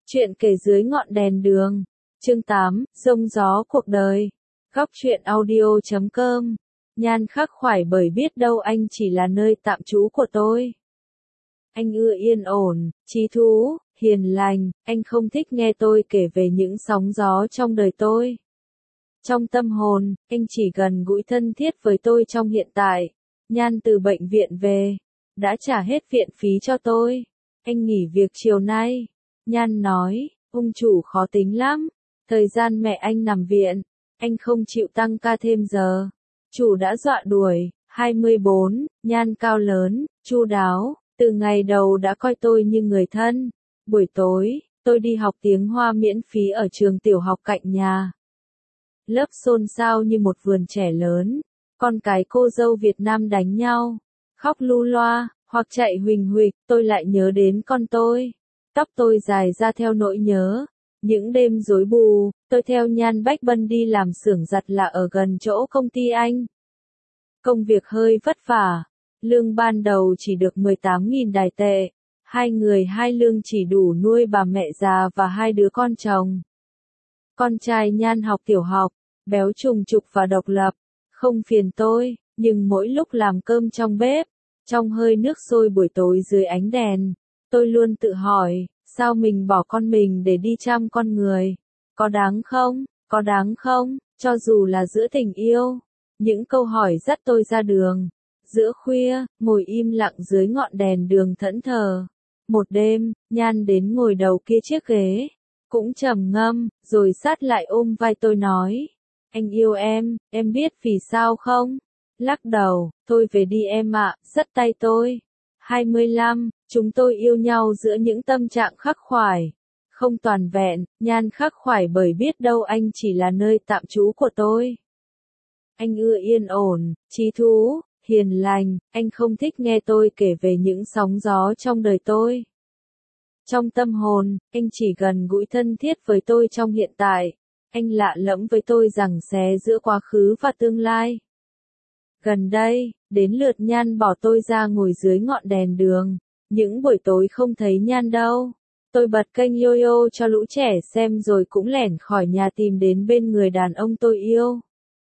Chuyện kể dưới ngọn đèn đường. Chương 8, Rông gió cuộc đời. Góc truyện audio.com. Nhan khắc khoải bởi biết đâu anh chỉ là nơi tạm trú của tôi. Anh ưa yên ổn, trí thú, hiền lành, anh không thích nghe tôi kể về những sóng gió trong đời tôi. Trong tâm hồn, anh chỉ gần gũi thân thiết với tôi trong hiện tại. Nhan từ bệnh viện về, đã trả hết viện phí cho tôi. Anh nghỉ việc chiều nay. Nhan nói, ông chủ khó tính lắm. Thời gian mẹ anh nằm viện, anh không chịu tăng ca thêm giờ. Chủ đã dọa đuổi. 24, Nhan cao lớn, chu đáo, từ ngày đầu đã coi tôi như người thân. Buổi tối, tôi đi học tiếng Hoa miễn phí ở trường tiểu học cạnh nhà. Lớp xôn xao như một vườn trẻ lớn. Con cái cô dâu Việt Nam đánh nhau, khóc lu loa, hoặc chạy huỳnh huỵch. Tôi lại nhớ đến con tôi. Tóc tôi dài ra theo nỗi nhớ. Những đêm rối bù, tôi theo Nhan Bách Bân đi làm xưởng giặt là ở gần chỗ công ty anh. Công việc hơi vất vả. Lương ban đầu chỉ được 18.000 Đài tệ. Hai người hai lương chỉ đủ nuôi bà mẹ già và hai đứa con chồng. Con trai Nhan học tiểu học, béo trùng trục và độc lập. Không phiền tôi, nhưng mỗi lúc làm cơm trong bếp, trong hơi nước sôi buổi tối dưới ánh đèn, tôi luôn tự hỏi, sao mình bỏ con mình để đi chăm con người? Có đáng không? Có đáng không? Cho dù là giữa tình yêu. Những câu hỏi dắt tôi ra đường. Giữa khuya, ngồi im lặng dưới ngọn đèn đường thẫn thờ. Một đêm, Nhan đến ngồi đầu kia chiếc ghế. Cũng trầm ngâm, rồi sát lại ôm vai tôi nói. Anh yêu em biết vì sao không? Lắc đầu, thôi về đi em ạ, dắt tay tôi. 25, chúng tôi yêu nhau giữa những tâm trạng khắc khoải. Không toàn vẹn, Nhan khắc khoải bởi biết đâu anh chỉ là nơi tạm trú của tôi. Anh ưa yên ổn, trí thú, hiền lành, anh không thích nghe tôi kể về những sóng gió trong đời tôi. Trong tâm hồn, anh chỉ gần gũi thân thiết với tôi trong hiện tại. Anh lạ lẫm với tôi rằng xé giữa quá khứ và tương lai. Gần đây, đến lượt Nhan bỏ tôi ra ngồi dưới ngọn đèn đường. Những buổi tối không thấy Nhan đâu. Tôi bật kênh Yo-Yo cho lũ trẻ xem rồi cũng lẻn khỏi nhà tìm đến bên người đàn ông tôi yêu.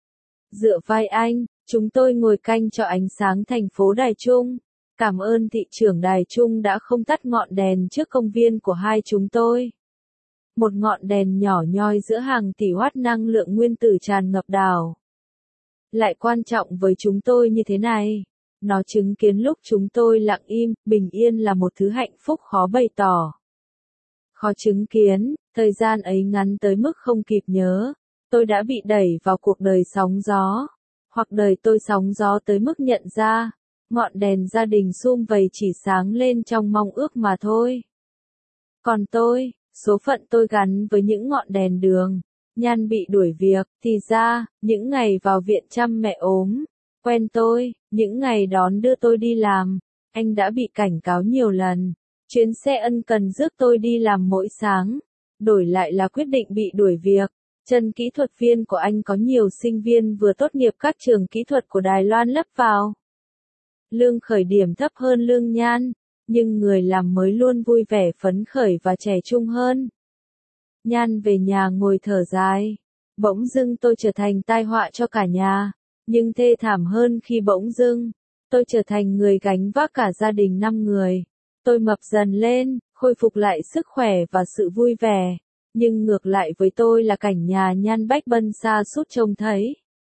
Dựa vai anh, chúng tôi ngồi canh cho ánh sáng thành phố Đài Trung. Cảm ơn thị trưởng Đài Trung đã không tắt ngọn đèn trước công viên của hai chúng tôi. Một ngọn đèn nhỏ nhoi giữa hàng tỷ watt năng lượng nguyên tử tràn ngập đảo. Lại quan trọng với chúng tôi như thế này. Nó chứng kiến lúc chúng tôi lặng im, bình yên là một thứ hạnh phúc khó bày tỏ. Khó chứng kiến, thời gian ấy ngắn tới mức không kịp nhớ. Tôi đã bị đẩy vào cuộc đời sóng gió. Hoặc đời tôi sóng gió tới mức nhận ra. Ngọn đèn gia đình sum vầy chỉ sáng lên trong mong ước mà thôi. Còn tôi, số phận tôi gắn với những ngọn đèn đường. Nhan bị đuổi việc, thì ra, những ngày vào viện chăm mẹ ốm. Quen tôi, những ngày đón đưa tôi đi làm. Anh đã bị cảnh cáo nhiều lần. Chuyến xe ân cần rước tôi đi làm mỗi sáng. Đổi lại là quyết định bị đuổi việc. Chân kỹ thuật viên của anh có nhiều sinh viên vừa tốt nghiệp các trường kỹ thuật của Đài Loan lấp vào. Lương khởi điểm thấp hơn lương Nhan, nhưng người làm mới luôn vui vẻ phấn khởi và trẻ trung hơn. Nhan về nhà ngồi thở dài. Bỗng dưng tôi trở thành tai họa cho cả nhà, nhưng thê thảm hơn khi bỗng dưng tôi trở thành người gánh vác cả gia đình 5 người. Tôi mập dần lên, khôi phục lại sức khỏe và sự vui vẻ, nhưng ngược lại với tôi là cảnh nhà Nhan Bách Bân sa sút trông thấy.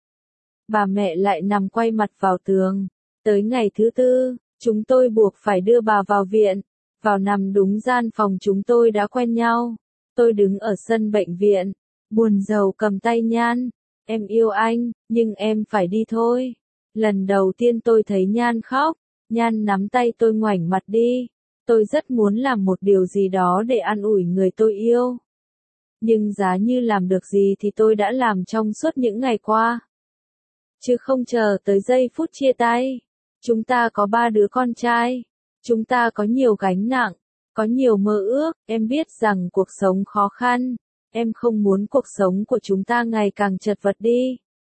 Bà mẹ lại nằm quay mặt vào tường. Tới ngày thứ tư, chúng tôi buộc phải đưa bà vào viện. Vào nằm đúng gian phòng chúng tôi đã quen nhau. Tôi đứng ở sân bệnh viện, buồn rầu cầm tay Nhan. Em yêu anh, nhưng em phải đi thôi. Lần đầu tiên tôi thấy Nhan khóc. Nhan nắm tay tôi ngoảnh mặt đi. Tôi rất muốn làm một điều gì đó để an ủi người tôi yêu. Nhưng giá như làm được gì thì tôi đã làm trong suốt những ngày qua. Chứ không chờ tới giây phút chia tay. Chúng ta có 3 đứa con trai. Chúng ta có nhiều gánh nặng, có nhiều mơ ước. Em biết rằng cuộc sống khó khăn. Em không muốn cuộc sống của chúng ta ngày càng chật vật đi.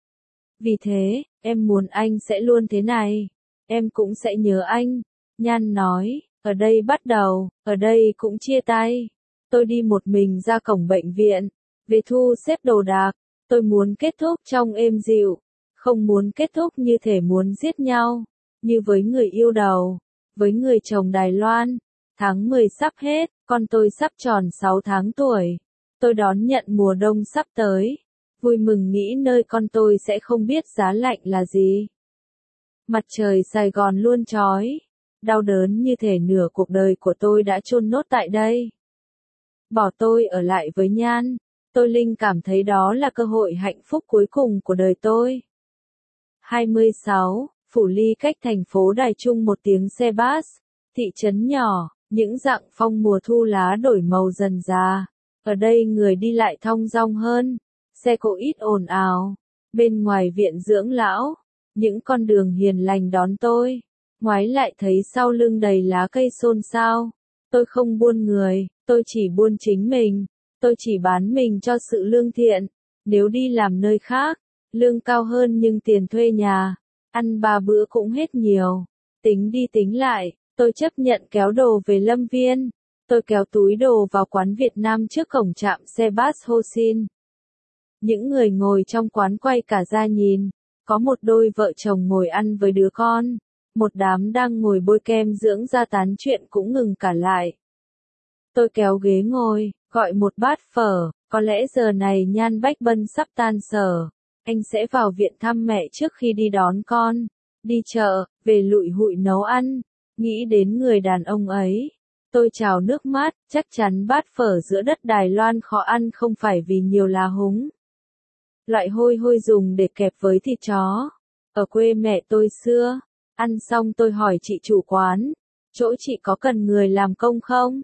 Vì thế, em muốn anh sẽ luôn thế này. Em cũng sẽ nhớ anh. Nhan nói, ở đây bắt đầu, ở đây cũng chia tay. Tôi đi một mình ra cổng bệnh viện, về thu xếp đồ đạc, tôi muốn kết thúc trong êm dịu, không muốn kết thúc như thể muốn giết nhau, như với người yêu đầu, với người chồng Đài Loan. Tháng 10 sắp hết, con tôi sắp tròn 6 tháng tuổi. Tôi đón nhận mùa đông sắp tới, vui mừng nghĩ nơi con tôi sẽ không biết giá lạnh là gì. Mặt trời Sài Gòn luôn chói, đau đớn như thể nửa cuộc đời của tôi đã chôn nốt tại đây. Bỏ tôi ở lại với Nhan, tôi linh cảm thấy đó là cơ hội hạnh phúc cuối cùng của đời tôi. 26. Phủ Ly cách thành phố Đài Trung một tiếng xe bus, thị trấn nhỏ, những rặng phong mùa thu lá đổi màu dần già. Ở đây người đi lại thong dong hơn, xe cộ ít ồn ào. Bên ngoài viện dưỡng lão, những con đường hiền lành đón tôi. Ngoái lại thấy sau lưng đầy lá cây xôn xao. Tôi không buôn người, tôi chỉ buôn chính mình. Tôi chỉ bán mình cho sự lương thiện. Nếu đi làm nơi khác, lương cao hơn nhưng tiền thuê nhà, ăn 3 bữa cũng hết nhiều. Tính đi tính lại, tôi chấp nhận kéo đồ về Lâm Viên. Tôi kéo túi đồ vào quán Việt Nam trước cổng trạm xe bus Ho Sin. Những người ngồi trong quán quay cả ra nhìn. Có một đôi vợ chồng ngồi ăn với đứa con. Một đám đang ngồi bôi kem dưỡng da tán chuyện cũng ngừng cả lại. Tôi kéo ghế ngồi, gọi một bát phở. Có lẽ giờ này Nhan Bách Bân sắp tan sở. Anh sẽ vào viện thăm mẹ trước khi đi đón con. Đi chợ, về lụi hụi nấu ăn. Nghĩ đến người đàn ông ấy. Tôi trào nước mắt, chắc chắn bát phở giữa đất Đài Loan khó ăn không phải vì nhiều lá húng. Loại hôi hôi dùng để kẹp với thịt chó. Ở quê mẹ tôi xưa, ăn xong tôi hỏi chị chủ quán, chỗ chị có cần người làm công không?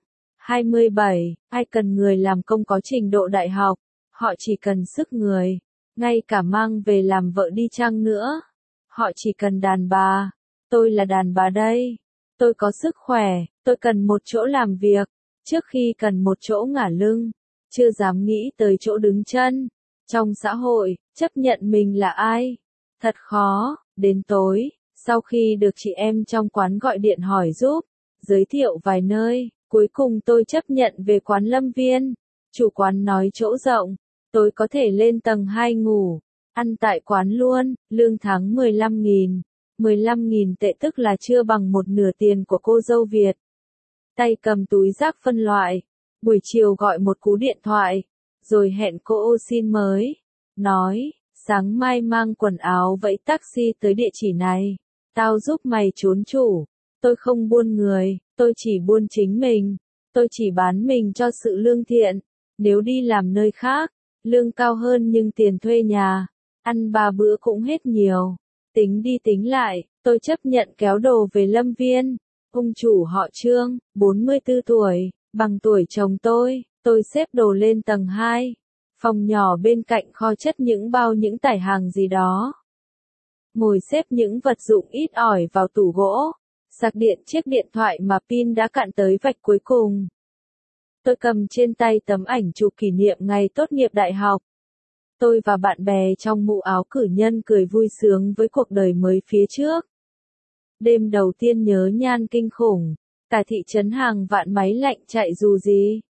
27, ai cần người làm công có trình độ đại học, họ chỉ cần sức người, ngay cả mang về làm vợ đi chăng nữa. Họ chỉ cần đàn bà, tôi là đàn bà đây. Tôi có sức khỏe, tôi cần một chỗ làm việc, trước khi cần một chỗ ngả lưng, chưa dám nghĩ tới chỗ đứng chân. Trong xã hội, chấp nhận mình là ai? Thật khó. Đến tối, sau khi được chị em trong quán gọi điện hỏi giúp, giới thiệu vài nơi, cuối cùng tôi chấp nhận về quán Lâm Viên. Chủ quán nói chỗ rộng, tôi có thể lên tầng 2 ngủ, ăn tại quán luôn, lương tháng 15.000. 15.000 tệ tức là chưa bằng một nửa tiền của cô dâu Việt. Tay cầm túi rác phân loại, buổi chiều gọi một cú điện thoại, rồi hẹn cô ô xin mới. Nói, sáng mai mang quần áo vẫy taxi tới địa chỉ này. Tao giúp mày trốn chủ. Tôi không buôn người, tôi chỉ buôn chính mình. Tôi chỉ bán mình cho sự lương thiện. Nếu đi làm nơi khác, lương cao hơn nhưng tiền thuê nhà, ăn 3 bữa cũng hết nhiều. Tính đi tính lại, tôi chấp nhận kéo đồ về Lâm Viên. Ông chủ họ Trương, 44 tuổi, bằng tuổi chồng tôi xếp đồ lên tầng 2. Phòng nhỏ bên cạnh kho chất những bao những tải hàng gì đó. Ngồi xếp những vật dụng ít ỏi vào tủ gỗ. Sạc điện chiếc điện thoại mà pin đã cạn tới vạch cuối cùng. Tôi cầm trên tay tấm ảnh chụp kỷ niệm ngày tốt nghiệp đại học. Tôi và bạn bè trong mũ áo cử nhân cười vui sướng với cuộc đời mới phía trước. Đêm đầu tiên nhớ Nhan kinh khủng. Cả thị trấn hàng vạn máy lạnh chạy dù gì.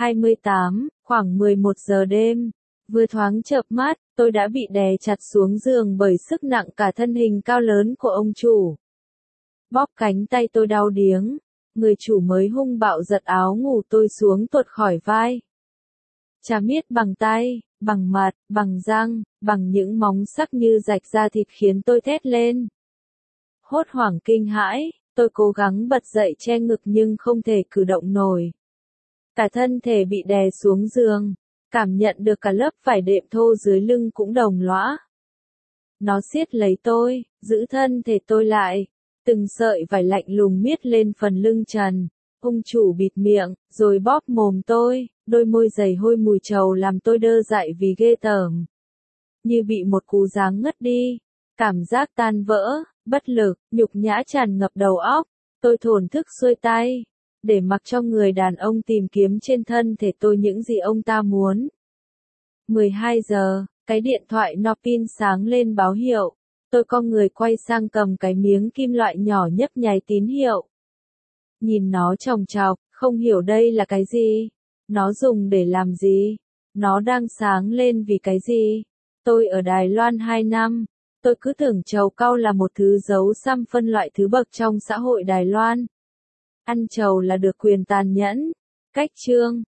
28, khoảng 11 giờ đêm. Vừa thoáng chợp mắt, tôi đã bị đè chặt xuống giường bởi sức nặng cả thân hình cao lớn của ông chủ. Bóp cánh tay tôi đau điếng. Người chủ mới hung bạo giật áo ngủ tôi xuống tuột khỏi vai. Chà miết bằng tay, bằng mặt, bằng răng, bằng những móng sắc như rạch da thịt khiến tôi thét lên. Hốt hoảng kinh hãi, tôi cố gắng bật dậy che ngực nhưng không thể cử động nổi. Cả thân thể bị đè xuống giường, cảm nhận được cả lớp vải đệm thô dưới lưng cũng đồng lõa. Nó siết lấy tôi, giữ thân thể tôi lại. Từng sợi vải lạnh lùng miết lên phần lưng trần. Ông chủ bịt miệng, rồi bóp mồm tôi, đôi môi dày hôi mùi trầu làm tôi đơ dại vì ghê tởm. Như bị một cú giáng ngất đi, cảm giác tan vỡ, bất lực, nhục nhã tràn ngập đầu óc. Tôi thổn thức xuôi tay, để mặc cho người đàn ông tìm kiếm trên thân thể tôi những gì ông ta muốn. 12 giờ, cái điện thoại Nokia sáng lên báo hiệu. Tôi cong người quay sang cầm cái miếng kim loại nhỏ nhấp nháy tín hiệu. Nhìn nó chòng chọc, không hiểu đây là cái gì. Nó dùng để làm gì? Nó đang sáng lên vì cái gì? Tôi ở Đài Loan 2 năm. Tôi cứ tưởng trầu cau là một thứ giấu xăm phân loại thứ bậc trong xã hội Đài Loan. Ăn trầu là được quyền tàn nhẫn. Cách chương